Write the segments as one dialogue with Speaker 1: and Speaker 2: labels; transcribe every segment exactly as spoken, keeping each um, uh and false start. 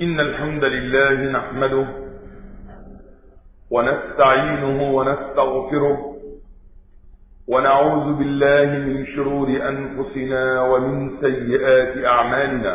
Speaker 1: إن الحمد لله نحمده ونستعينه ونستغفره ونعوذ بالله من شرور أنفسنا ومن سيئات أعمالنا.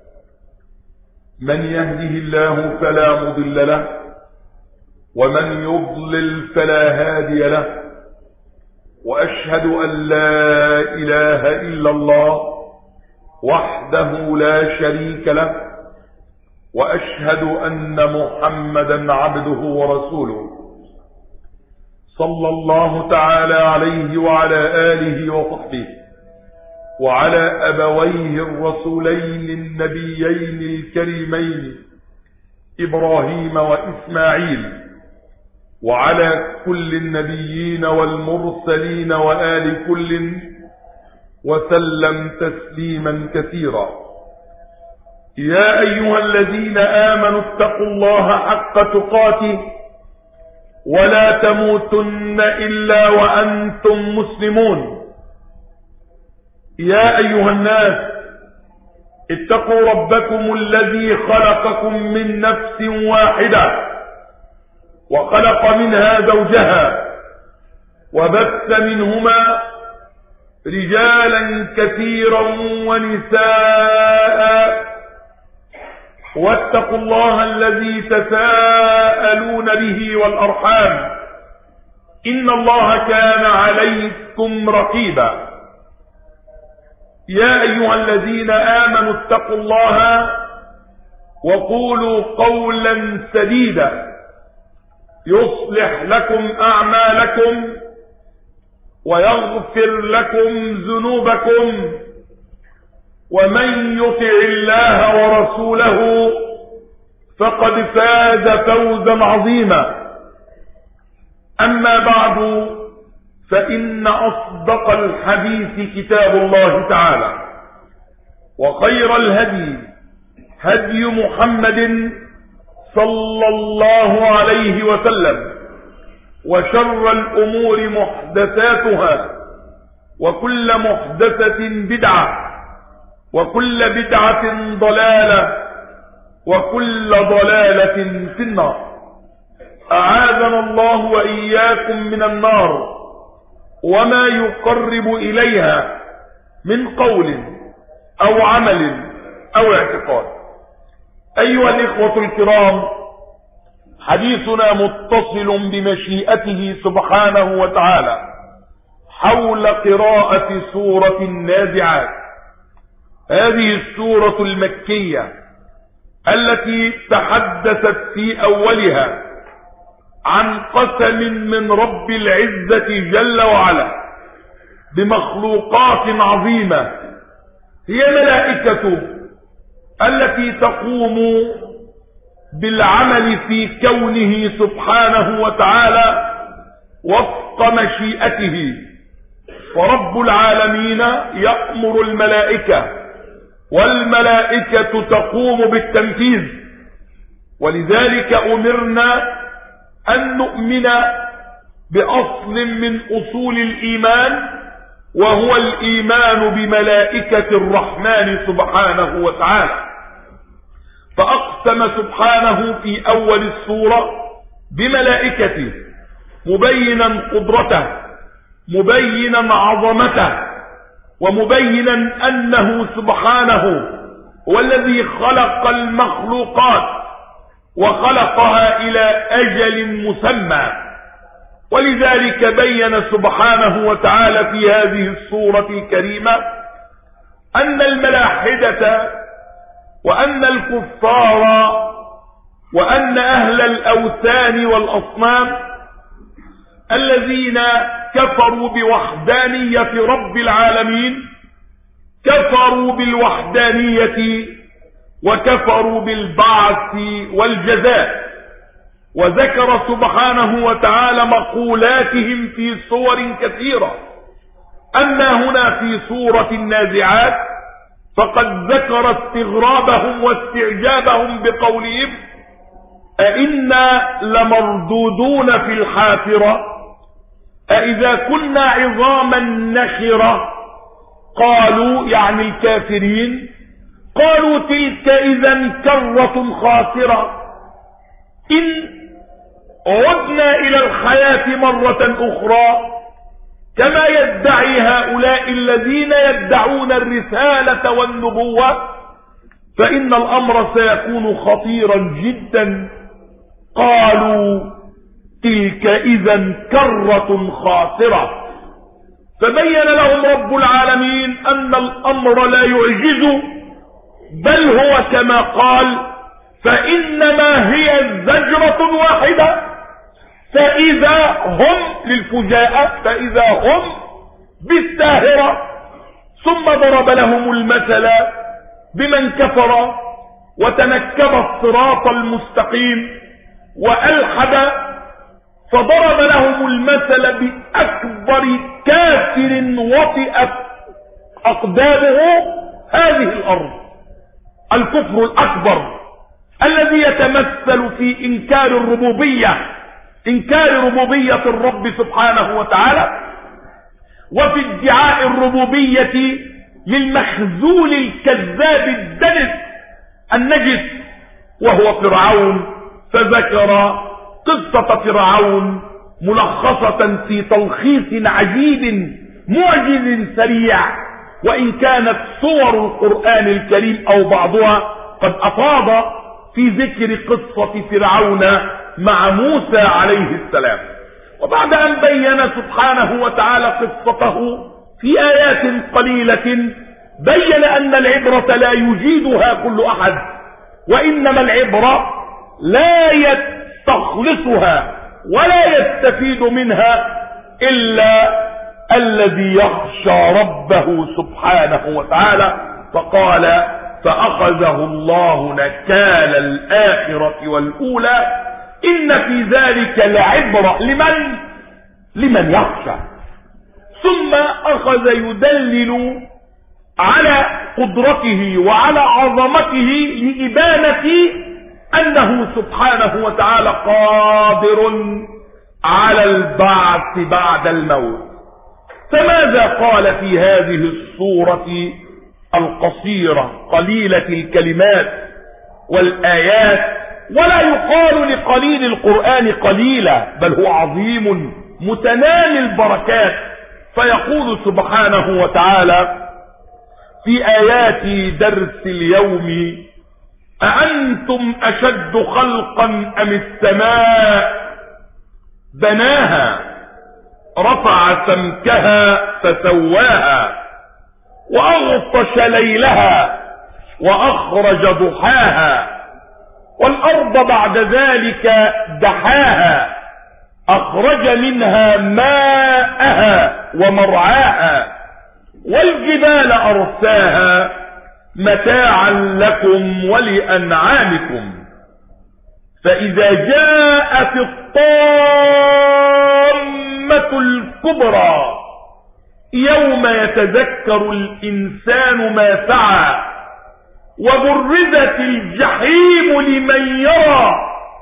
Speaker 1: من يهده الله فلا مضل له ومن يضلل فلا هادي له، وأشهد أن لا إله إلا الله وحده لا شريك له، وأشهد أن محمدا عبده ورسوله صلى الله تعالى عليه وعلى آله وصحبه وعلى أبويه الرسولين النبيين الكريمين إبراهيم وإسماعيل، وعلى كل النبيين والمرسلين وآل كل، وسلم تسليما كثيرا. يا أيها الذين آمنوا اتقوا الله حق تقاته ولا تموتن إلا وأنتم مسلمون. يا أيها الناس اتقوا ربكم الذي خلقكم من نفس واحدة وخلق منها زوجها وبث منهما رجالا كثيرا ونساء، واتقوا الله الذي تساءلون به والأرحام إن الله كان عليكم رقيبا. يا أيها الذين آمنوا اتقوا الله وقولوا قولا سديدا يصلح لكم أعمالكم ويغفر لكم ذنوبكم، ومن يطع الله ورسوله فقد فاز فوزا عظيما. أما بعد، فإن أصدق الحديث كتاب الله تعالى، وخير الهدي هدي محمد صلى الله عليه وسلم، وشر الأمور محدثاتها، وكل محدثة بدعة، وكل بدعة ضلالة، وكل ضلالة في النار. أعاذنا الله وإياكم من النار وما يقرب إليها من قول أو عمل أو اعتقاد. أيها الإخوة الكرام، حديثنا متصل بمشيئته سبحانه وتعالى حول قراءة سورة النازعات، هذه السورة المكية التي تحدثت في أولها عن قسم من رب العزة جل وعلا بمخلوقات عظيمة هي ملائكته التي تقوم بالعمل في كونه سبحانه وتعالى وفق مشيئته. فرب العالمين يأمر الملائكة والملائكة تقوم بالتنفيذ، ولذلك أمرنا أن نؤمن بأصل من أصول الإيمان، وهو الإيمان بملائكة الرحمن سبحانه وتعالى. فأقسم سبحانه في أول السورة بملائكته مبينا قدرته، مبينا عظمته، ومبينا أنه سبحانه هو الذي خلق المخلوقات وخلقها إلى أجل مسمى. ولذلك بين سبحانه وتعالى في هذه السورة الكريمة أن الملاحدة وأن الكفار وأن أهل الأوثان والأصنام الذين كفروا بوحدانية رب العالمين كفروا بالوحدانية وكفروا بالبعث والجزاء. وذكر سبحانه وتعالى مقولاتهم في صور كثيرة. أما هنا في سورة النازعات فقد ذكر استغرابهم واستعجابهم بقولهم: أئنا لمردودون في الحافرة أئذا كنا عظاما نخرة. قالوا يعني الكافرين قالوا تلك إذا كرة خاسرة، إن عدنا إلى الحياة مرة أخرى كما يدعي هؤلاء الذين يدعون الرسالة والنبوة فإن الأمر سيكون خطيرا جدا. قالوا تلك إذا كرة خاسرة. فبين لهم رب العالمين أن الأمر لا يعجز، بل هو كما قال فإنما هي زجرة واحدة فإذا هم للفجاءة فإذا هم بالساهرة. ثم ضرب لهم المثل بمن كفر وتنكب الصراط المستقيم وألحد، فضرب لهم المثل بأكبر كافر وطئت أقدامه هذه الأرض، الكفر الأكبر الذي يتمثل في إنكار الربوبية، إنكار ربوبية الرب سبحانه وتعالى، وفي ادعاء الربوبية للمخزول الكذاب الدنس النجس وهو فرعون. فذكر قصة فرعون ملخصة في تلخيص عجيب معجز سريع، وإن كانت صور القرآن الكريم أو بعضها قد أفاض في ذكر قصة فرعون مع موسى عليه السلام. وبعد أن بين سبحانه وتعالى قصته في آيات قليلة بين أن العبرة لا يجيدها كل أحد، وإنما العبرة لا يستخلصها ولا يستفيد منها إلا الذي يخشى ربه سبحانه وتعالى. فقال فأخذه الله نكال الآخرة والأولى إن في ذلك لعبرة لمن لمن يخشى. ثم أخذ يدلل على قدرته وعلى عظمته لإبانة أنه سبحانه وتعالى قادر على البعث بعد الموت. فماذا قال في هذه السورة القصيرة قليلة الكلمات والآيات؟ ولا يقال لقليل القرآن قليلا، بل هو عظيم متنامي البركات. فيقول سبحانه وتعالى في آيات درس اليوم أأنتم أشد خلقا أم السماء بناها رفع سمكها فسواها وأغطش ليلها وأخرج ضحاها والأرض بعد ذلك دحاها أخرج منها ماءها ومرعاها والجبال أرساها متاعا لكم ولأنعامكم. فإذا جاءت الطامة الكبرى يوم يتذكر الإنسان ما سعى وبرزت الجحيم لمن يرى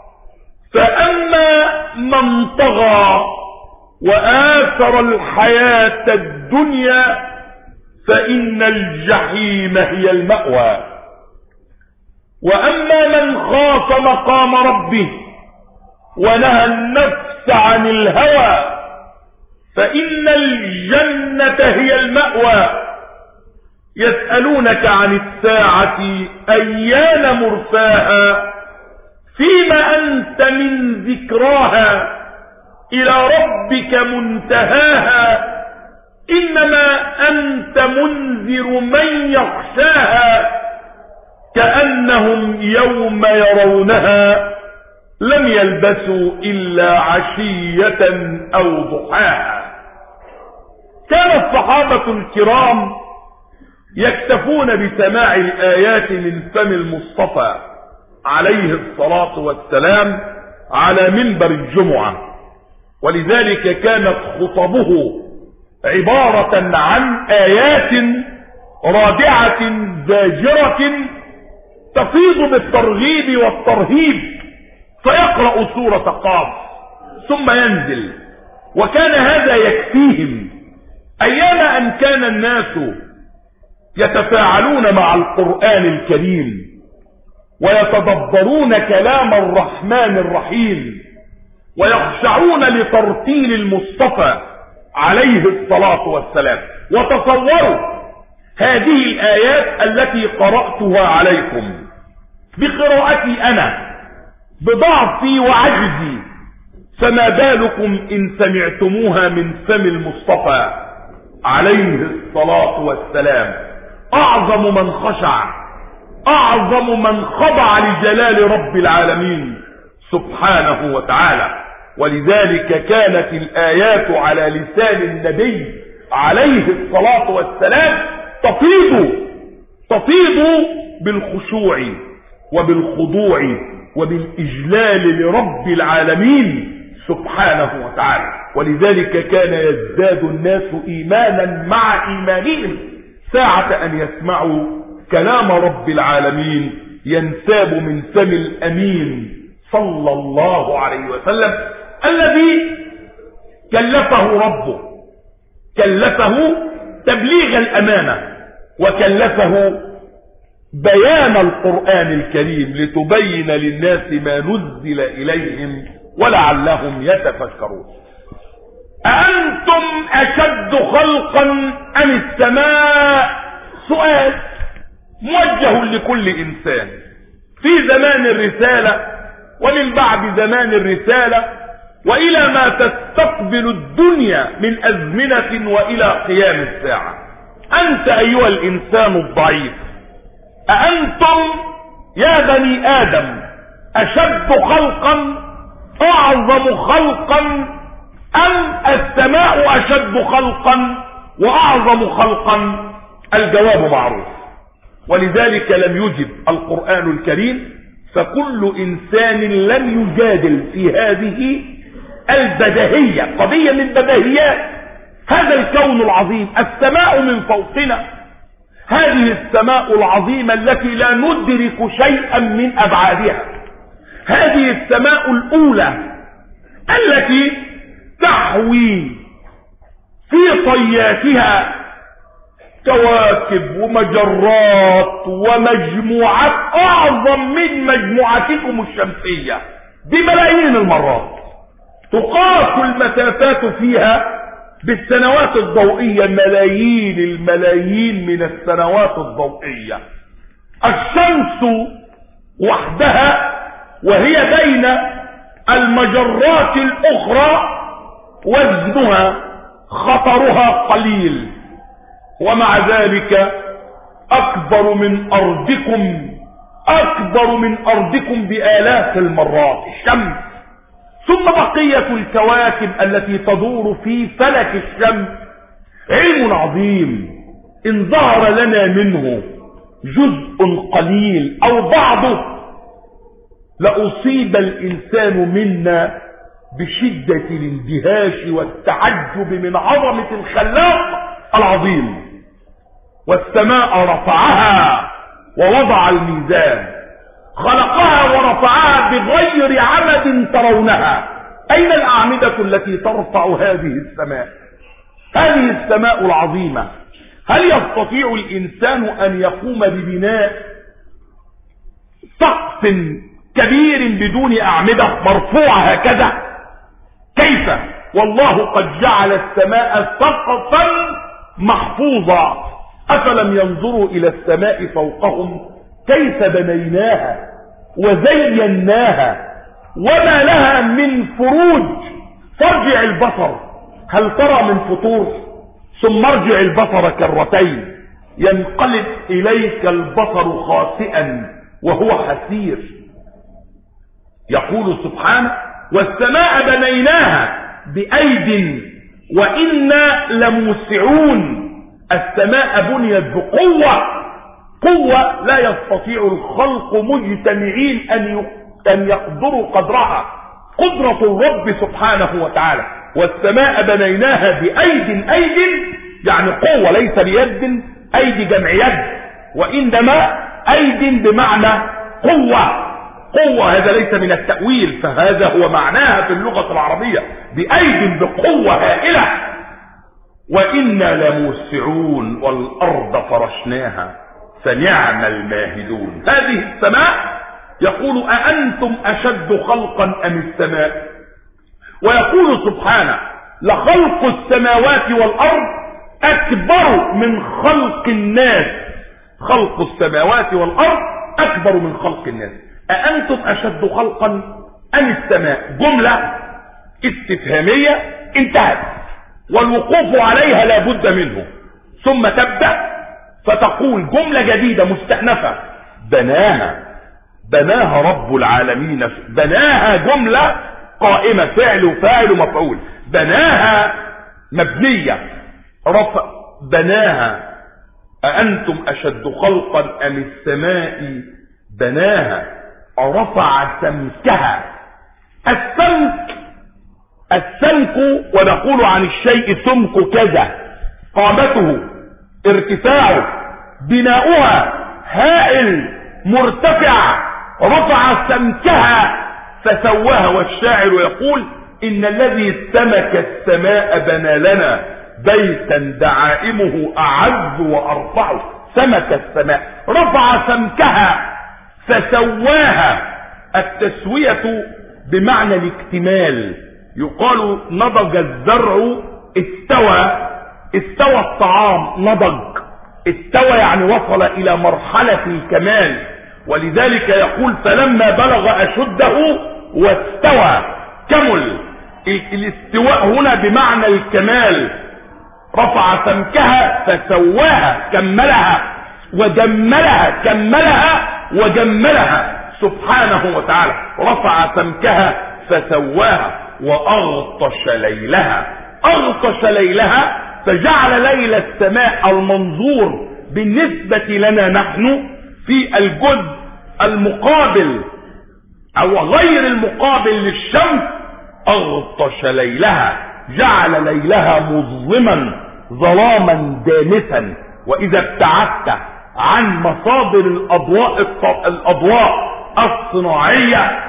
Speaker 1: فأما من طغى وآثر الحياة الدنيا فإن الجحيم هي المأوى. وأما من خاف مقام ربه ونهى النفس عن الهوى فإن الجنة هي المأوى. يسألونك عن الساعة أيان مرساها فيما أنت من ذكراها إلى ربك منتهاها إنما أنت منذر من يخشاها كأنهم يوم يرونها لم يلبثوا إلا عشية أو ضحاها. كان الصحابة الكرام يكتفون بسماع الآيات من فم المصطفى عليه الصلاة والسلام على منبر الجمعة، ولذلك كانت خطبه عبارة عن آيات رادعة زاجرة تفيض بالترغيب والترهيب. فيقرأ سورة قاف ثم ينزل، وكان هذا يكفيهم أيام أن كان الناس يتفاعلون مع القرآن الكريم ويتدبرون كلام الرحمن الرحيم ويخشعون لترتيل المصطفى عليه الصلاة والسلام. وتصوروا هذه الآيات التي قرأتها عليكم بقراءتي أنا بضعفي وعجزي، فما بالكم إن سمعتموها من فم المصطفى عليه الصلاة والسلام، أعظم من خشع، أعظم من خضع لجلال رب العالمين سبحانه وتعالى. ولذلك كانت الآيات على لسان النبي عليه الصلاة والسلام تفيض تفيض بالخشوع وبالخضوع وبالإجلال لرب العالمين سبحانه وتعالى. ولذلك كان يزداد الناس إيمانا مع إيمانهم ساعة أن يسمعوا كلام رب العالمين ينساب من فم الأمين صلى الله عليه وسلم، الذي كلفه ربه، كلفه تبليغ الأمانة وكلفه بيان القرآن الكريم لتبين للناس ما نزل إليهم ولعلهم يتفكرون. أأنتم أشد خلقا أم السماء؟ سؤال موجه لكل إنسان في زمان الرسالة ومن بعد زمان الرسالة وإلى ما تستقبل الدنيا من أزمنة وإلى قيام الساعة. أنت أيها الإنسان الضعيف، أأنتم يا بني آدم أشد خلقا أعظم خلقا أم السماء أشد خلقا وأعظم خلقا؟ الجواب معروف. ولذلك لم يجب القرآن الكريم، فكل إنسان لم يجادل في هذه البديهية، قضية من بديهيات هذا الكون العظيم. السماء من فوقنا، هذه السماء العظيمة التي لا ندرك شيئا من أبعادها، هذه السماء الأولى التي تحوي في طياتها كواكب ومجرات ومجموعات أعظم من مجموعتكم الشمسية بملايين المرات، تقاس المسافات فيها بالسنوات الضوئية، ملايين الملايين من السنوات الضوئية. الشمس وحدها وهي بين المجرات الأخرى وزنها خطرها قليل، ومع ذلك أكبر من أرضكم، أكبر من أرضكم بآلاف المرات الشمس. ثم بقية الكواكب التي تدور في فلك الشمس علم عظيم، إن ظهر لنا منه جزء قليل أو بعضه لأصيب الإنسان منا بشدة الاندهاش والتعجب من عظمة الخلاق العظيم. والسماء رفعها ووضع الميزان، خلقها ورفعها بغير عمد ترونها. أين الأعمدة التي ترفع هذه السماء، هذه السماء العظيمة؟ هل يستطيع الإنسان أن يقوم ببناء سقف كبير بدون أعمدة مرفوعة هكذا؟ كيف؟ والله قد جعل السماء سقفا محفوظا. أفلم ينظروا إلى السماء فوقهم كيف بنيناها وزيناها وما لها من فروج؟ فارجع البصر هل ترى من فطور؟ ثم ارجع البصر كرتين ينقلب إليك البصر خاسئا وهو حسير. يقول سبحانه: والسماء بنيناها بأيد وإنا لموسعون. السماء بنيت بقوة، قوة لا يستطيع الخلق مجتمعين أن أن يقدروا قدرها، قدرة الرب سبحانه وتعالى. والسماء بنيناها بأيد، أيد يعني قوة، ليس بيد أيدي جمع يد، وإنما أيد بمعنى قوة. قوة هذا ليس من التأويل، فهذا هو معناها في اللغة العربية، بأيد بقوة هائلة. وإنا لموسعون والأرض فرشناها فنعم الماهدون. هذه السماء يقول أأنتم أشد خلقا أم السماء؟ ويقول سبحانه لخلق السماوات والأرض أكبر من خلق الناس. خلق السماوات والأرض أكبر من خلق الناس. أأنتم أشد خلقا أم السماء؟ جملة استفهامية انتهت والوقوف عليها لا بد منه، ثم تبدأ فتقول جملة جديدة مستأنفة بناها بناها رب العالمين. بناها جملة قائمة فعل وفاعل ومفعول. بناها مبنية رفع بناها. أأنتم أشد خلقا أم السماء بناها رفع سمكها. السمك السمك ونقول عن الشيء سمك كذا، قامته ارتفاعه بناؤها هائل مرتفع. رفع سمكها فسواها. والشاعر يقول إن الذي سمك السماء بنى لنا بيتا دعائمه أعز وأرفع. سمك السماء رفع سمكها فسواها. التسوية بمعنى الاكتمال. يقال نضج الزرع استوى. استوى الطعام نضج. استوى يعني وصل إلى مرحلة الكمال. ولذلك يقول فلما بلغ أشده واستوى كمل. الاستواء هنا بمعنى الكمال. رفع سمكها فسواها كملها وجملها كملها وجملها سبحانه وتعالى. رفع سمكها فسواها وأغطش ليلها. أغطش ليلها فجعل ليل السماء المنظور بالنسبة لنا نحن في الجزء المقابل أو غير المقابل للشمس. أغطش ليلها جعل ليلها مظلما ظلاما دامسا. وإذا ابتعدت عن مصادر الأضواء الأضواء الصناعية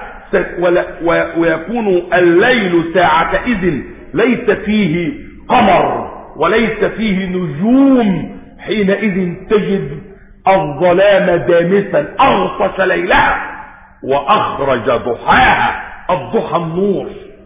Speaker 1: ويكون الليل ساعتئذ ليس فيه قمر وليس فيه نجوم، حينئذ تجد الظلام دامسا. أغطش ليلها وأخرج ضحاها. الضحى النور،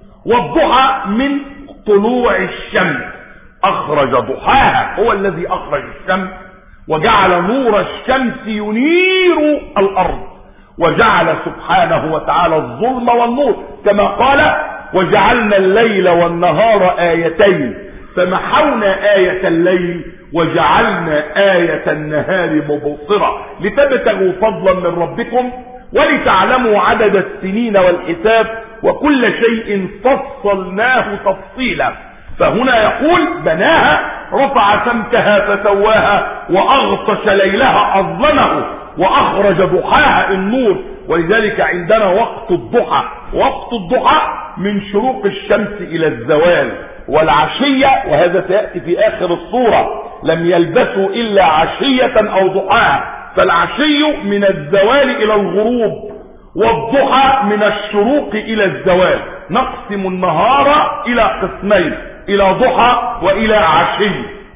Speaker 1: والضحى من طلوع الشمس. أخرج ضحاها هو الذي أخرج الشمس وجعل نور الشمس ينير الأرض. وجعل سبحانه وتعالى الظلم والنور كما قال وجعلنا الليل والنهار آيتين فمحونا آية الليل وجعلنا آية النهار مبصرة لتبتغوا فضلا من ربكم ولتعلموا عدد السنين والحساب وكل شيء فصلناه تفصيلا. فهنا يقول بناها رفع سمكها فسواها وأغطش ليلها أظلمه وأخرج ضحاها النور. ولذلك عندنا وقت الضحى. وقت الضحى من شروق الشمس إلى الزوال. والعشية وهذا سيأتي في آخر الصورة لم يلبثوا إلا عشية أو ضحاها. فالعشي من الزوال إلى الغروب والضحى من الشروق إلى الزوال. نقسم النهار إلى قسمين، إلى ضحى وإلى عشي.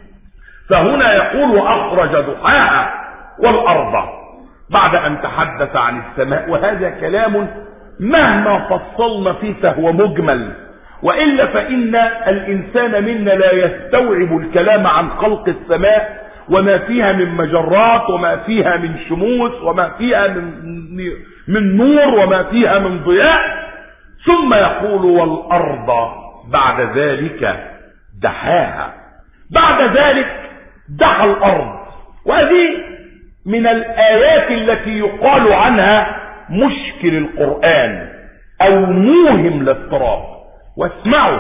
Speaker 1: فهنا يقول وأخرج ضحاها والأرض بعد أن تحدث عن السماء. وهذا كلام مهما فصلنا فيه فهو مجمل، وإلا فإن الإنسان منا لا يستوعب الكلام عن خلق السماء وما فيها من مجرات وما فيها من شموس وما فيها من, من نور وما فيها من ضياء. ثم يقول والأرض بعد ذلك دحاها. بعد ذلك دحى الأرض. وهذه من الآيات التي يقال عنها مشكل القرآن أو موهم الاضطراب. واسمعوا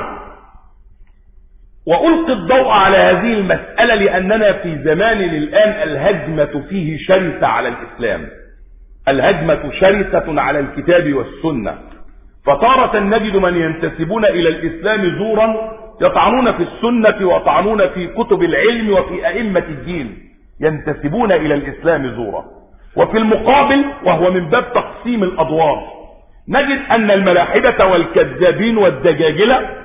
Speaker 1: وألقي الضوء على هذه المسألة لأننا في زمان الآن الهجمة فيه شرسة على الإسلام. الهجمة شرسة على الكتاب والسنة. فتارة نجد من ينتسبون إلى الإسلام زورا يطعنون في السنة ويطعنون في كتب العلم وفي أئمة الدين، ينتسبون إلى الإسلام زورا. وفي المقابل وهو من باب تقسيم الأدوار نجد أن الملاحدة والكذابين والدجاجلة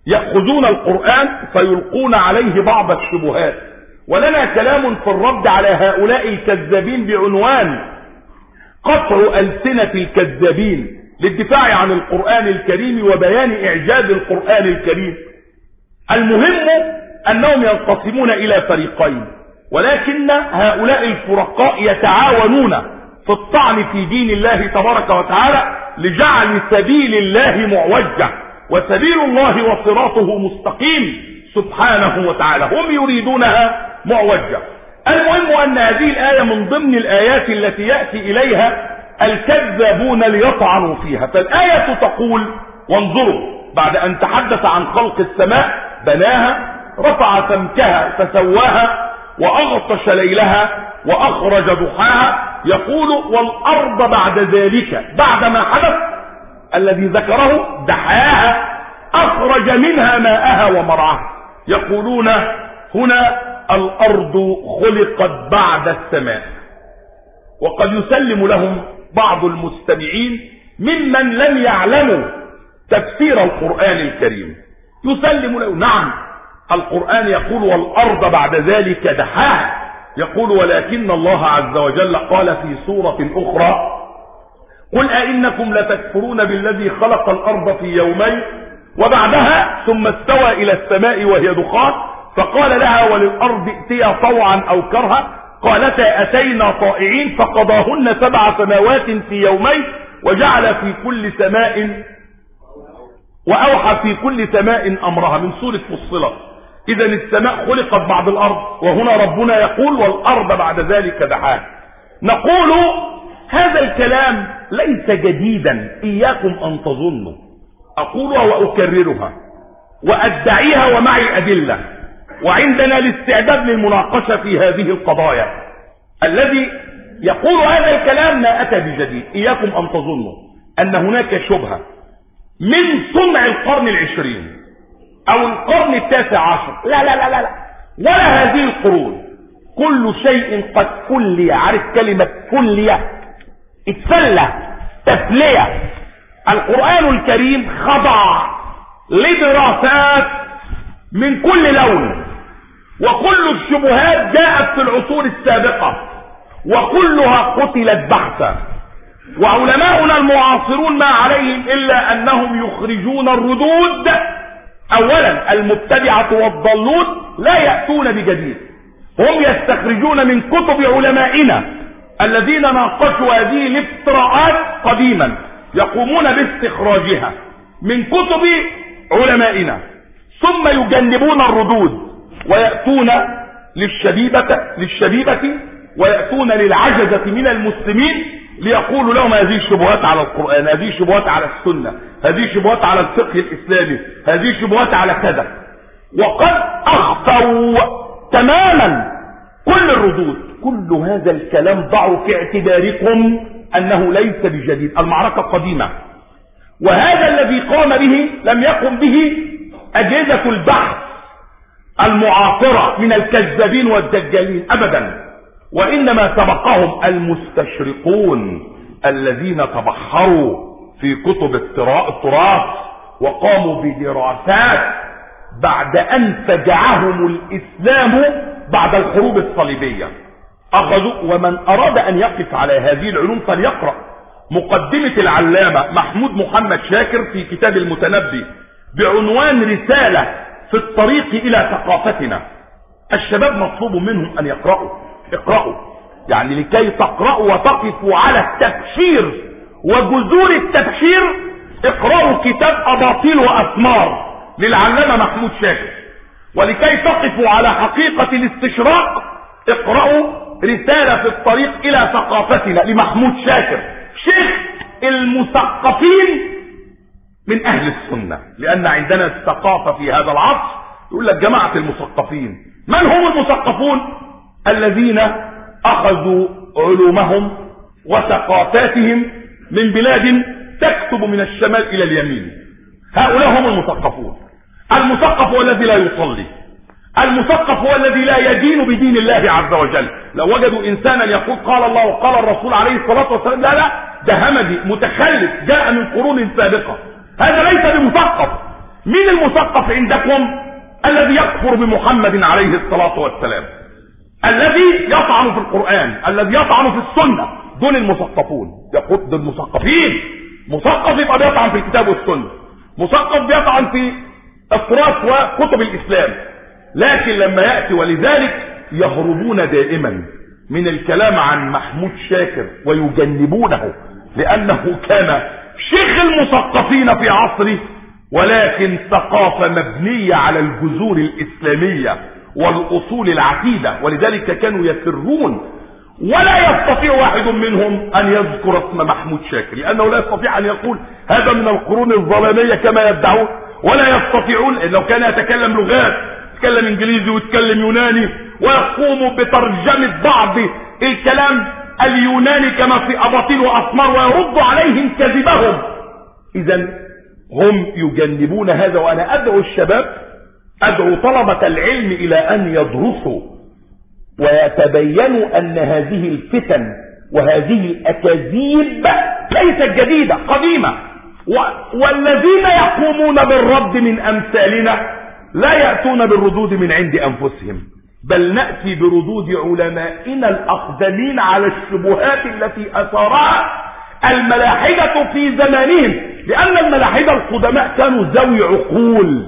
Speaker 1: يأخذون القرآن فيلقون عليه بعض الشبهات. ولنا كلام في الرد على هؤلاء الكذابين بعنوان قطع ألسنة الكذابين للدفاع عن القرآن الكريم وبيان إعجاز القرآن الكريم. المهم أنهم ينقسمون إلى فريقين، ولكن هؤلاء الفرقاء يتعاونون في الطعن في دين الله تبارك وتعالى لجعل سبيل الله معوجة، وسبيل الله وصراطه مستقيم سبحانه وتعالى، هم يريدونها معوجة. المهم أن هذه الآية من ضمن الآيات التي يأتي إليها الكذابون ليطعنوا فيها. فالآية تقول: وانظروا، بعد أن تحدث عن خلق السماء بناها، رفع سمكها فسواها، وأغطش ليلها وأخرج ضحاها، يقول: والأرض بعد ذلك، بعد ما حدث الذي ذكره، دحاها، أخرج منها ماءها ومرعاها. يقولون هنا الأرض خلقت بعد السماء. وقد يسلم لهم بعض المستمعين ممن لم يعلموا تفسير القرآن الكريم، يسلم له: نعم، القرآن يقول والأرض بعد ذلك دحاها، يقول: ولكن الله عز وجل قال في سورة أخرى: قل أئنكم لتكفرون بالذي خلق الأرض في يومين وبعدها ثم استوى إلى السماء وهي دخان فقال لها وللأرض ائتيا طوعا أو كرها قالتا أتينا طائعين فقضاهن سبع سماوات في يومين وجعل في كل سماء وأوحى في كل سماء أمرها، من سورة فصلت. إذا السماء خلقت بعد الأرض، وهنا ربنا يقول: والأرض بعد ذلك دحاها. نقول هذا الكلام ليس جديدا، إياكم أن تظنوا. أقولها وأكررها وأدعيها ومعي أدلة، وعندنا الاستعداد للمناقشة في هذه القضايا. الذي يقول هذا الكلام ما أتى بجديد. إياكم أن تظنوا أن هناك شبهة من صنع القرن العشرين أو القرن التاسع عشر، لا لا لا لا, لا. ولا هذه القرون، كل شيء قد فلي. عارف كلمة فلي؟ اتفلى، تفلية. القرآن الكريم خضع لدراسات من كل لون، وكل الشبهات جاءت في العصور السابقة وكلها قتلت بحثا. وعلماؤنا المعاصرون ما عليهم إلا أنهم يخرجون الردود. أولا المبتدعة والضالون لا يأتون بجديد، هم يستخرجون من كتب علمائنا الذين ناقشوا هذه الافتراءات قديما، يقومون باستخراجها من كتب علمائنا، ثم يجنبون الردود ويأتون للشبيبة للشبيبة ويأتون للعجزة من المسلمين ليقولوا لهم هذه شبهات على القرآن، هذه شبهات على السنة، هذه شبهات على الفقه الإسلامي، هذه شبهات على كذا. وقد أخفوا تماما كل الردود. كل هذا الكلام ضعوا في اعتباركم أنه ليس بجديد، المعركة قديمة، وهذا الذي قام به لم يقم به أجهزة البحث المعاصرة من الكذابين والدجالين أبدا، وإنما سبقهم المستشرقون الذين تبحروا في كتب التراث وقاموا بدراسات بعد أن فجعهم الإسلام بعد الحروب الصليبية. أخذوا، ومن أراد أن يقف على هذه العلوم فليقرأ مقدمة العلامة محمود محمد شاكر في كتاب المتنبي بعنوان رسالة في الطريق إلى ثقافتنا. الشباب مطلوب منهم أن يقرأوا. اقرأوا يعني لكي تقرأوا وتقفوا على التبشير وجذور التبشير. اقرأوا كتاب أباطيل وأثمار للعلامة محمود شاكر. ولكي تقفوا على حقيقة الاستشراق اقرأوا رسالة في الطريق إلى ثقافتنا لمحمود شاكر، شيخ المثقفين من أهل السنة، لأن عندنا الثقافة في هذا العصر. يقول لك جماعة المثقفين. من هم المثقفون؟ الذين أخذوا علومهم وثقافاتهم من بلاد تكتب من الشمال إلى اليمين. هؤلاء هم المثقفون. المثقف هو الذي لا يصلي، المثقف هو الذي لا يدين بدين الله عز وجل. لو وجدوا إنسانا يقول قال الله وقال الرسول عليه الصلاة والسلام، لا لا، ده همجي متخلف جاء من قرون سابقة، هذا ليس بمثقف. مين المثقف عندكم؟ الذي يكفر بمحمد عليه الصلاة والسلام، الذي يطعن في القرآن، الذي يطعن في السنة. دول المثقفون، يقول دول المثقفين. مثقف يبقى بيطعن في الكتاب والسنة، مثقف بيطعن في التراث وكتب الإسلام. لكن لما يأتي، ولذلك يهربون دائما من الكلام عن محمود شاكر ويجنبونه، لأنه كان شيخ المثقفين في عصره، ولكن ثقافة مبنية على الجذور الإسلامية والأصول العتيدة، ولذلك كانوا يفرون. ولا يستطيع واحد منهم أن يذكر اسم محمود شاكر، لأنه لا يستطيع أن يقول هذا من القرون الظلامية كما يدعون، ولا يستطيعون. لو كان يتكلم لغات، يتكلم انجليزي ويتكلم يوناني، ويقوم بترجمة بعض الكلام اليوناني كما في أباطيل وأسمار، ويرد عليهم كذبهم. إذا هم يجنبون هذا. وأنا أدعو الشباب، أدعو طلبة العلم إلى أن يدرسوا ويتبينوا أن هذه الفتن وهذه الأكاذيب ليست جديدة، قديمة. والذين يقومون بالرد من أمثالنا لا يأتون بالردود من عند أنفسهم، بل نأتي بردود علمائنا الأقدمين على الشبهات التي أثارها الملاحدة في زمانهم. لأن الملاحدة القدماء كانوا ذوي عقول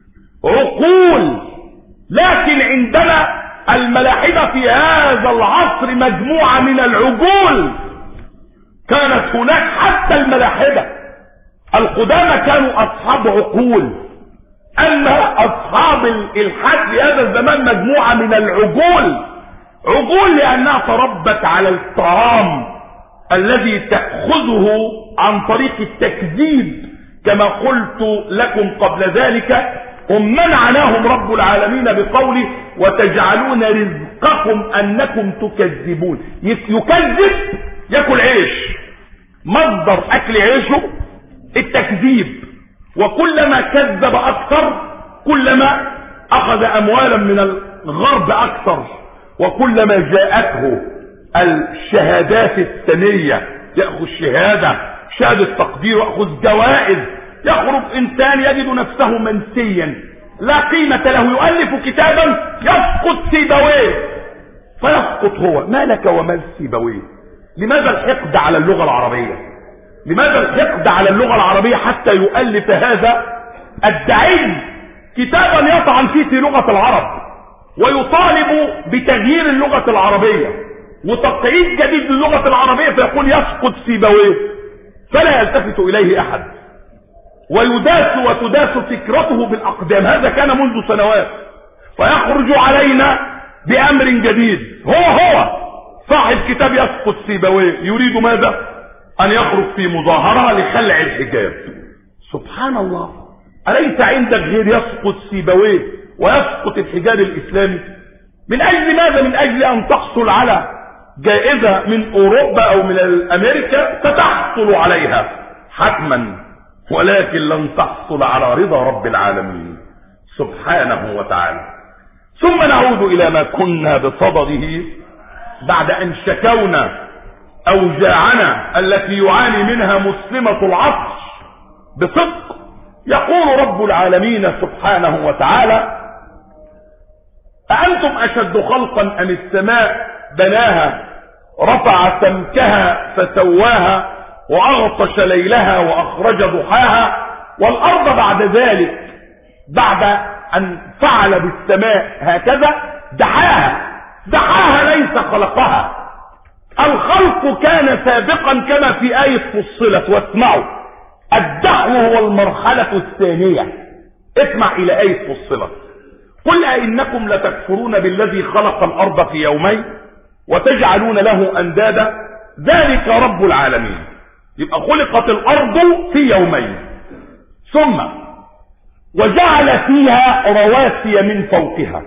Speaker 1: عقول لكن عندنا الملاحدة في هذا العصر مجموعة من العقول. كانت هناك حتى الملاحدة القدامى كانوا أصحاب عقول، أما أصحاب الإلحاد في هذا الزمان مجموعة من العقول. عقول لأنها تربت على الطعام الذي تأخذه عن طريق التكذيب، كما قلت لكم قبل ذلك. هم من عناهم رب العالمين بقوله وتجعلون رزقكم أنكم تكذبون. يكذب يأكل عيش، مصدر أكل عيشه التكذيب، وكلما كذب أكثر كلما أخذ أموالا من الغرب أكثر، وكلما جاءته الشهادات السنية يأخذ شهادة شهادة تقدير ويأخذ جوائز. يخرج إنسان يجد نفسه منسيا لا قيمة له، يؤلف كتابا يسقط سيبويه فيسقط هو. ما لك ومال سيبويه؟ لماذا الحقد على اللغة العربية؟ لماذا الحقد على اللغة العربية حتى يؤلف هذا الدعي كتابا يطعن فيه في لغة العرب، ويطالب بتغيير اللغة العربية وتقعيد جديد للغة العربية، فيقول يسقط سيبويه فلا يلتفت إليه أحد، ويداس وتداس فكرته بالأقدام. هذا كان منذ سنوات، ويخرج علينا بأمر جديد. هو هو صاحب كتاب يسقط سيبويه يريد ماذا؟ أن يخرج في مظاهرة لخلع الحجاب. سبحان الله، أليس عندك غير يسقط سيبويه ويسقط الحجاب الإسلامي؟ من أجل ماذا؟ من أجل أن تحصل على جائزة من أوروبا أو من أمريكا، ستحصل عليها حتما، ولكن لن تحصل على رضا رب العالمين سبحانه وتعالى. ثم نعود إلى ما كنا بصدده بعد أن شكونا أوجاعنا التي يعاني منها مسلمة العصر بصدق. يقول رب العالمين سبحانه وتعالى أأنتم أشد خلقا أم السماء بناها رفع سمكها فسواها وأغطش ليلها وأخرج ضحاها والأرض بعد ذلك بعد أن فعل بالسماء هكذا دحاها. دحاها ليس خلقها. الخلق كان سابقا كما في آية فصلت. واسمعوا، الدحو هو المرحلة الثانية. اسمع إلى آية فصلت. قل أئنكم لتكفرون بالذي خلق الأرض في يومين وتجعلون له أندادا ذلك رب العالمين. يبقى خلقت الأرض في يومين، ثم وجعل فيها رواسي من فوقها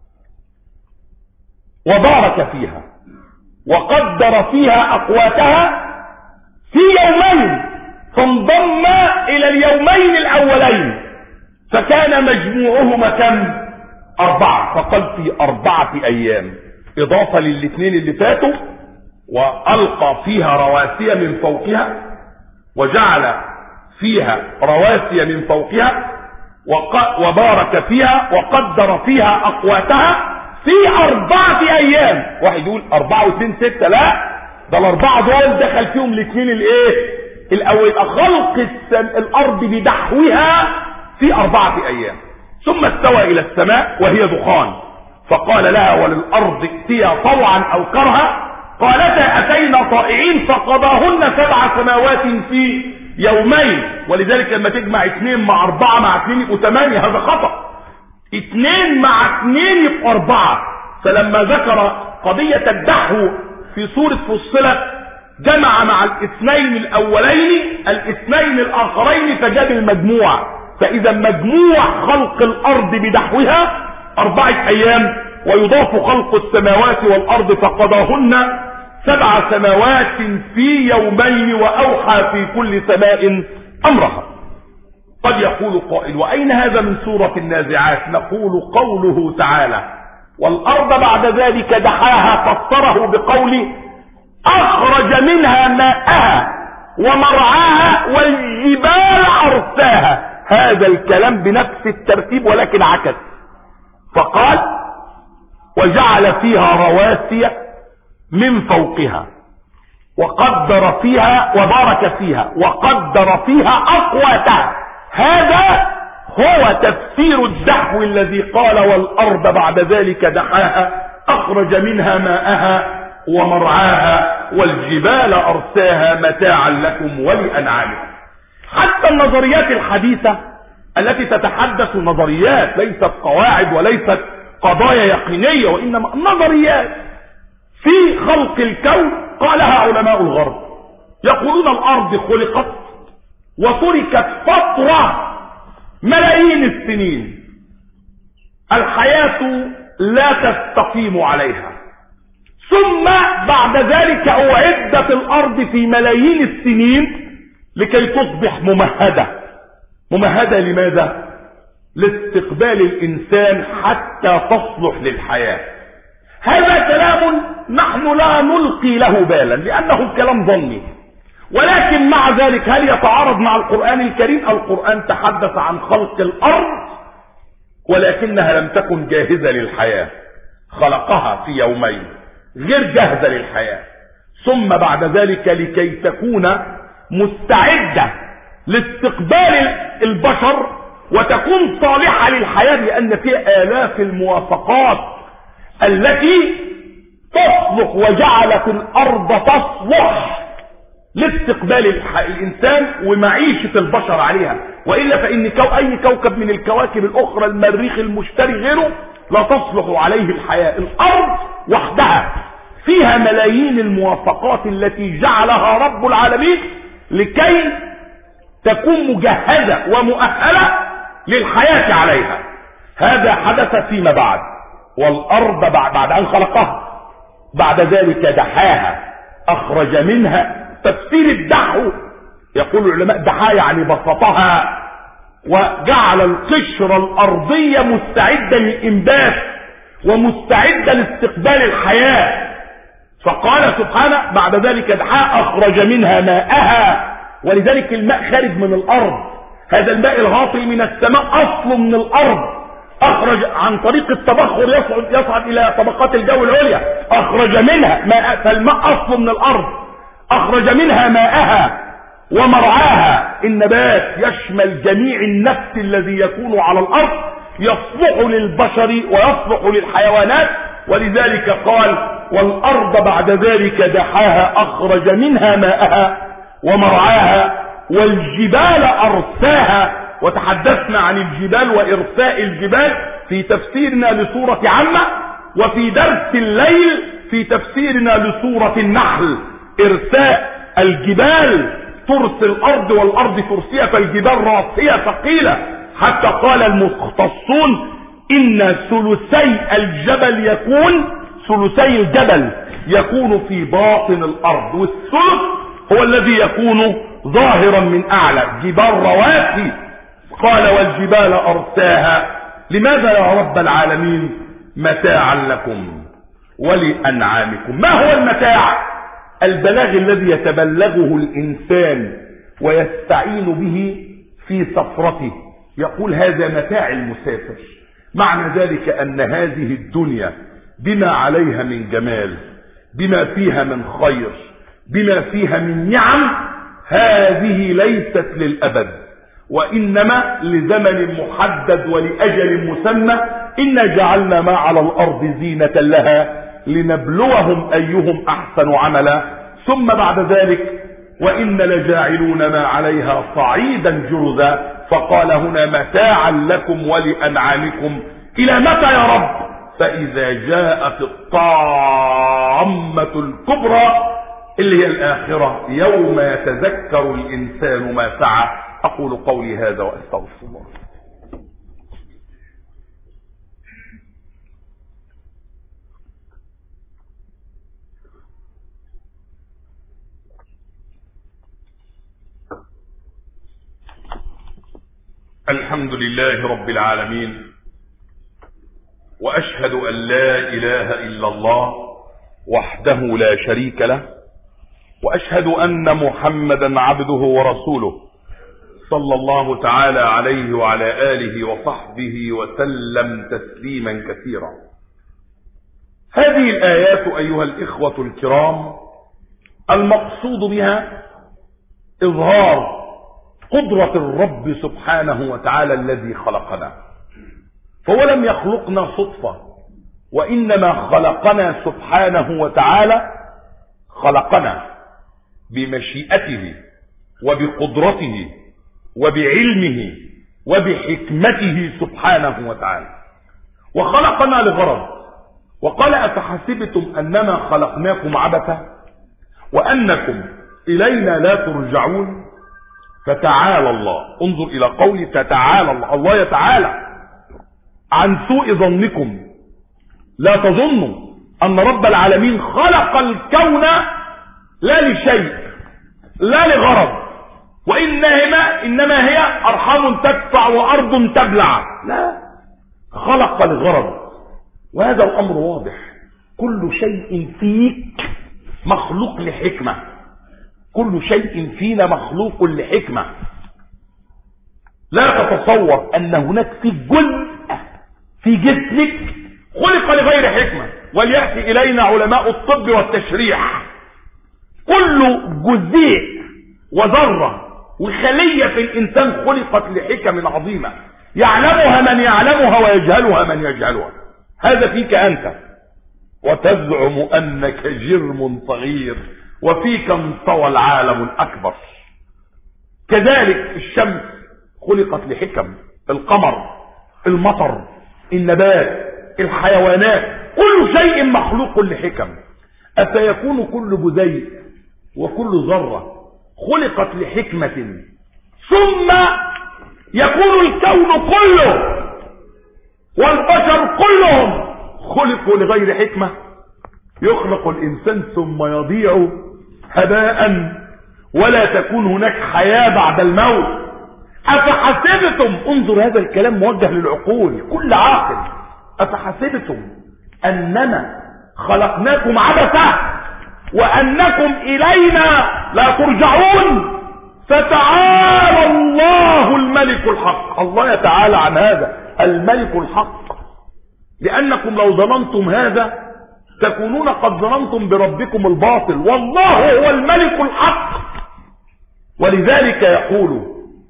Speaker 1: وبارك فيها وقدر فيها أقواتها في يومين، فانضم إلى اليومين الأولين فكان مجموعهما كم؟ أربعة. فقال في أربعة أيام إضافة للاثنين اللي فاتوا، وألقى فيها رواسي من فوقها وجعل فيها رواسي من فوقها وبارك فيها وقدر فيها أقواتها في أربعة أيام. واحد يقول أربعة واثنين ستة، لا، ده الأربعة دول دخل فيهم الاثنين الإيه الأول. خلق الأرض بدحوها في أربعة أيام. ثم استوى إلى السماء وهي دخان فقال لها وللأرض ائتيا طوعا أو كرها قالتا أتينا طائعين فقضاهن سبع سماوات في يومين. ولذلك لما تجمع اثنين مع أربعة مع اثنين يبقوا ثمانية، هذا خطأ. اثنين مع اثنين يبقوا أربعة. فلما ذكر قضية الدحو في سورة فصلت جمع مع الاثنين الأولين الاثنين الآخرين فجاب المجموع. فإذا مجموع خلق الأرض بدحوها أربعة أيام، ويضاف خلق السماوات والأرض فقضاهن سبع سماوات في يومين وأوحى في كل سماء أمرها. قد يقول قائل وأين هذا من سورة النازعات؟ نقول قوله تعالى والأرض بعد ذلك دحاها فسره بقول أخرج منها ماءها ومرعاها والجبال أرساها. هذا الكلام بنفس الترتيب ولكن عكس، فقال وجعل فيها رواسي من فوقها وقدر فيها وبارك فيها وقدر فيها أقواتها. هذا هو تفسير الدحو الذي قال والأرض بعد ذلك دحاها أخرج منها ماءها ومرعاها والجبال أرساها متاعا لكم ولأنعامكم. حتى النظريات الحديثة التي تتحدث نظريات ليست قواعد وليست قضايا يقينية وإنما نظريات في خلق الكون قالها علماء الغرب. يقولون الأرض خلقت وتركت فترة ملايين السنين، الحياة لا تستقيم عليها، ثم بعد ذلك أعدت الأرض في ملايين السنين لكي تصبح ممهدة. ممهدة لماذا؟ لاستقبال الإنسان حتى تصلح للحياة. هذا كلام نحن لا نلقي له بالا لأنه كلام ظني، ولكن مع ذلك هل يتعارض مع القرآن الكريم؟ القرآن تحدث عن خلق الأرض ولكنها لم تكن جاهزة للحياة، خلقها في يومين غير جاهزة للحياة، ثم بعد ذلك لكي تكون مستعدة لاستقبال البشر وتكون صالحة للحياة، لأن فيها آلاف الموافقات التي تصلح وجعلت الأرض تصلح لاستقبال الإنسان ومعيشة البشر عليها. وإلا فإن كو أي كوكب من الكواكب الأخرى المريخ المشتري غيره لا تصلح عليه الحياة. الأرض وحدها فيها ملايين الموافقات التي جعلها رب العالمين لكي تكون مجهزة ومؤهلة للحياة عليها. هذا حدث فيما بعد. والأرض بعد أن خلقها بعد ذلك دحاها أخرج منها. تفسير الدحو يقول العلماء دحاها يعني بسطها وجعل القشرة الأرضية مستعدة للإنبات ومستعدة لاستقبال الحياة. فقال سبحانه بعد ذلك دحاها أخرج منها ماءها. ولذلك الماء خارج من الأرض، هذا الماء الهاطل من السماء أصل من الأرض، أخرج عن طريق التبخر يصعد, يصعد إلى طبقات الجو العليا، أخرج منها ماء، فالماء أصل من الأرض. أخرج منها ماءها ومرعاها، النبات يشمل جميع النفس الذي يكون على الأرض يصلح للبشر ويصلح للحيوانات. ولذلك قال والأرض بعد ذلك دحاها أخرج منها ماءها ومرعاها والجبال أرساها. وتحدثنا عن الجبال وإرساء الجبال في تفسيرنا لسورة عامة، وفي درس الليل في تفسيرنا لسورة النحل. إرساء الجبال ترسي الأرض والأرض ترسيها، فالجبال راسية ثقيلة، حتى قال المختصون إن ثلثي الجبل يكون ثلثي الجبل يكون في باطن الأرض، والثلث هو الذي يكون ظاهرا من أعلى. جبال رواسي. قال والجبال أرساها. لماذا يا رب العالمين؟ متاعا لكم ولأنعامكم. ما هو المتاع؟ البلاغ الذي يتبلغه الإنسان ويستعين به في سفرته يقول هذا متاع المسافر. معنى ذلك أن هذه الدنيا بما عليها من جمال، بما فيها من خير، بما فيها من نعم، هذه ليست للأبد، وإنما لزمن محدد ولأجل مسمى. إنا جعلنا ما على الأرض زينة لها لنبلوهم أيهم أحسن عملا، ثم بعد ذلك وإن لجاعلون ما عليها صعيدا جرذا، فقال هنا متاعا لكم ولأنعامكم إلى متى يا رب؟ فإذا جاءت الطامة الكبرى اللي هي الآخرة يوم يتذكر الإنسان ما سعى. أقول قولي هذا وأستغفر الله. الحمد لله رب العالمين، وأشهد أن لا إله إلا الله وحده لا شريك له، وأشهد أن محمدا عبده ورسوله صلى الله تعالى عليه وعلى آله وصحبه وسلم تسليما كثيرا. هذه الآيات أيها الإخوة الكرام المقصود بها إظهار قدرة الرب سبحانه وتعالى الذي خلقنا، فهو لم يخلقنا صدفة، وإنما خلقنا سبحانه وتعالى، خلقنا بمشيئته وبقدرته وبعلمه وبحكمته سبحانه وتعالى، وخلقنا لغرض. وقال أفحسبتم أنما خلقناكم عبثا وأنكم إلينا لا ترجعون. فتعالى الله، انظر إلى قولي فتعالى الله، الله يتعالى عن سوء ظنكم. لا تظنوا أن رب العالمين خلق الكون لا لشيء لا لغرض، وإنما إنما هي أرحام تدفع وأرض تبلع، لا، خلق لغرض، وهذا الأمر واضح. كل شيء فيك مخلوق لحكمة، كل شيء فينا مخلوق لحكمة. لا تتصور أن هناك في جزء في جسمك خلق لغير حكمة. وليأتي إلينا علماء الطب والتشريح، كل جزء وذرة وخلية في الإنسان خلقت لحكم عظيمة يعلمها من يعلمها ويجهلها من يجهلها. هذا فيك أنت، وتزعم أنك جرم صغير وفيك انطوى العالم الأكبر. كذلك الشمس خلقت لحكم، القمر، المطر، النبات، الحيوانات، كل شيء مخلوق لحكم. أفيكون كل جزيء وكل ذرة خلقت لحكمة ثم يكون الكون كله والبشر كلهم خلقوا لغير حكمة؟ يخلق الإنسان ثم يضيع هباء ولا تكون هناك حياة بعد الموت. أفحسبتم، انظر هذا الكلام موجه للعقول، كل عاقل، أفحسبتم أننا خلقناكم عبثا وأنكم إلينا لا ترجعون. فتعالى الله الملك الحق. الله يتعالى عن هذا الملك الحق، لأنكم لو ظننتم هذا تكونون قد ظننتم بربكم الباطل، والله هو الملك الحق. ولذلك يقول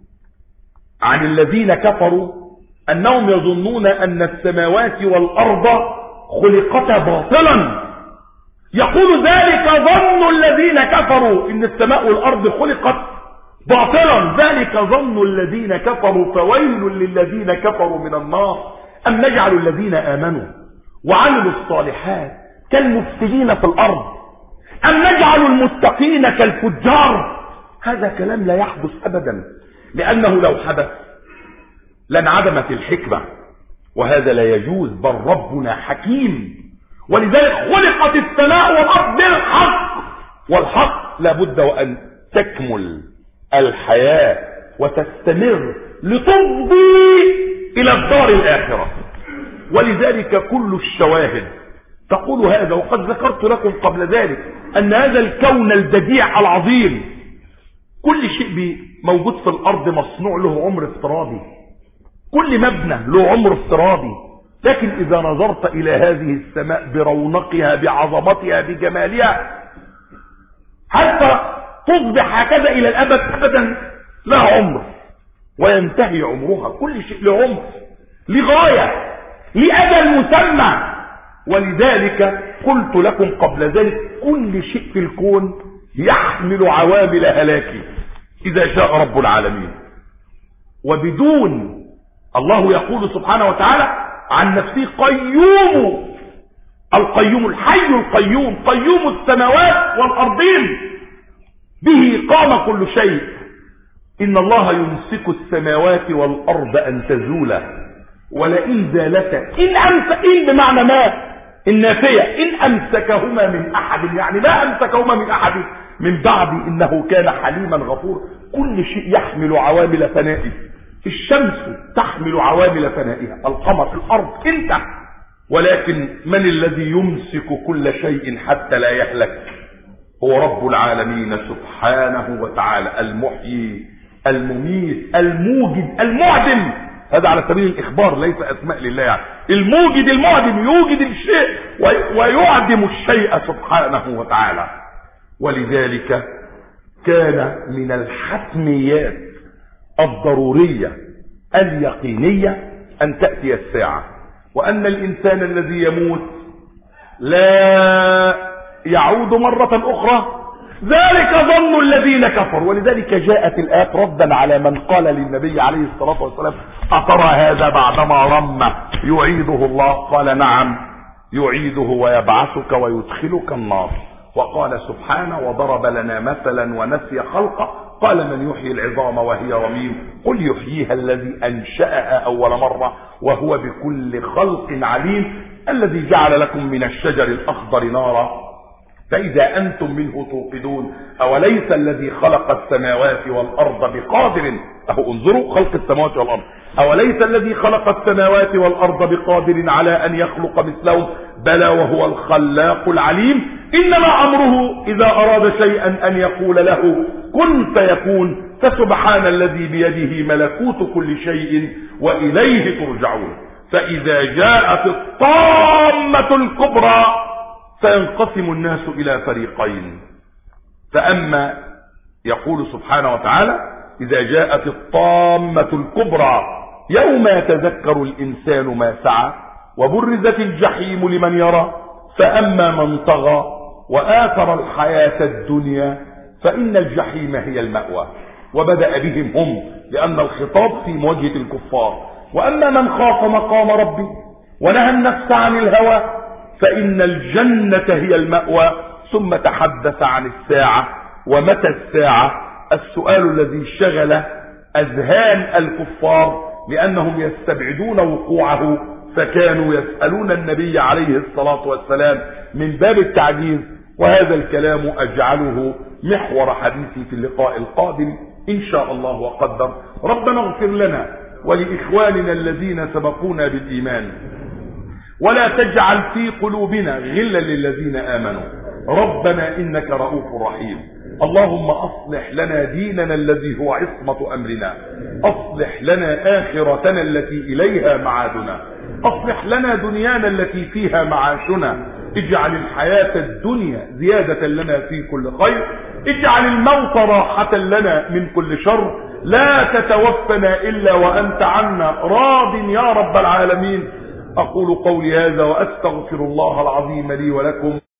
Speaker 1: عن الذين كفروا أنهم يظنون أن السماوات والأرض خلقتا باطلا. يقول ذلك ظن الذين كفروا إن السماء والأرض خلقت باطلا، ذلك ظن الذين كفروا فويل للذين كفروا من النار. أم نجعل الذين آمنوا وعملوا الصالحات كالمفسدين في الأرض أم نجعل المتقين كالفجار؟ هذا كلام لا يحدث أبدا، لأنه لو حدث لانعدمت الحكمة، وهذا لا يجوز، بل ربنا حكيم. ولذلك خلقت السماء والأرض بالحق، والحق لابد وأن تكمل الحياة وتستمر لتفضي إلى الدار الآخرة. ولذلك كل الشواهد تقول هذا، وقد ذكرت لكم قبل ذلك أن هذا الكون البديع العظيم كل شيء موجود في الأرض مصنوع له عمر افتراضي. كل مبنى له عمر افتراضي، لكن اذا نظرت الى هذه السماء برونقها بعظمتها بجمالها حتى تصبح هكذا الى الابد ابدا لها عمر وينتهي عمرها. كل شيء له عمر، لغاية، لأجل مسمى. ولذلك قلت لكم قبل ذلك كل شيء في الكون يحمل عوامل هلاكه إذا شاء رب العالمين. وبدون، الله يقول سبحانه وتعالى عن نفسه قيوم، القيوم الحي القيوم، قيوم السماوات والأرضين، به قام كل شيء. إن الله يمسك السماوات والأرض أن تزولا ولئن زالتا إن أمسك، إن بمعنى ما النافية، إن أمسكهما من أحد، يعني ما أمسكهما من أحد من بعد إنه كان حليما غفورا. كل شيء يحمل عوامل فنائه، الشمس تحمل عوامل فنائها، القمر، الأرض، انت. ولكن من الذي يمسك كل شيء حتى لا يهلك؟ هو رب العالمين سبحانه وتعالى، المحيي المميت الموجد المعدم. هذا على سبيل الإخبار، ليس أسماء لله يعني. الموجد المعدم، يوجد الشيء ويعدم الشيء سبحانه وتعالى. ولذلك كان من الحتميات الضرورية اليقينية أن تأتي الساعة، وأن الإنسان الذي يموت لا يعود مرة أخرى، ذلك ظن الذين كفروا. ولذلك جاءت الآيات ردا على من قال للنبي عليه الصلاة والسلام أترى هذا بعدما رم يعيده الله؟ قال نعم يعيده ويبعثك ويدخلك النار. وقال سبحانه وضرب لنا مثلا ونسي خلقه قال من يحيي العظام وهي رميم قل يحييها الذي أنشأها أول مرة وهو بكل خلق عليم الذي جعل لكم من الشجر الأخضر نارا فإذا أنتم منه توقدون أوليس الذي خلق السماوات والأرض بقادر، أهو انظروا خلق السماوات والأرض، أوليس الذي خلق السماوات والأرض بقادر على أن يخلق مثلهم بلى وهو الخلاق العليم إنما أمره إذا أراد شيئا أن يقول له كن فيكون فسبحان الذي بيده ملكوت كل شيء وإليه ترجعون. فإذا جاءت الطامة الكبرى سينقسم الناس إلى فريقين. فأما يقول سبحانه وتعالى إذا جاءت الطامة الكبرى يوم يتذكر الإنسان ما سعى وبرزت الجحيم لمن يرى فأما من طغى وآثر الحياة الدنيا فإن الجحيم هي المأوى. وبدأ بهم هم لأن الخطاب في مواجهة الكفار. وأما من خاف مقام ربي ونهى النفس عن الهوى فإن الجنة هي المأوى. ثم تحدث عن الساعة ومتى الساعة، السؤال الذي شغل أذهان الكفار لأنهم يستبعدون وقوعه فكانوا يسألون النبي عليه الصلاة والسلام من باب التعجيز. وهذا الكلام أجعله محور حديثي في اللقاء القادم إن شاء الله وقدر. ربنا اغفر لنا ولإخواننا الذين سبقونا بالإيمان ولا تجعل في قلوبنا غلا للذين آمنوا ربنا إنك رؤوف رحيم. اللهم أصلح لنا ديننا الذي هو عصمة أمرنا، أصلح لنا آخرتنا التي إليها معادنا، أصلح لنا دنيانا التي فيها معاشنا، اجعل الحياة الدنيا زيادة لنا في كل خير، اجعل الموت راحة لنا من كل شر، لا تتوفنا إلا وأنت عنا راض يا رب العالمين. أقول قولي هذا وأستغفر الله العظيم لي ولكم.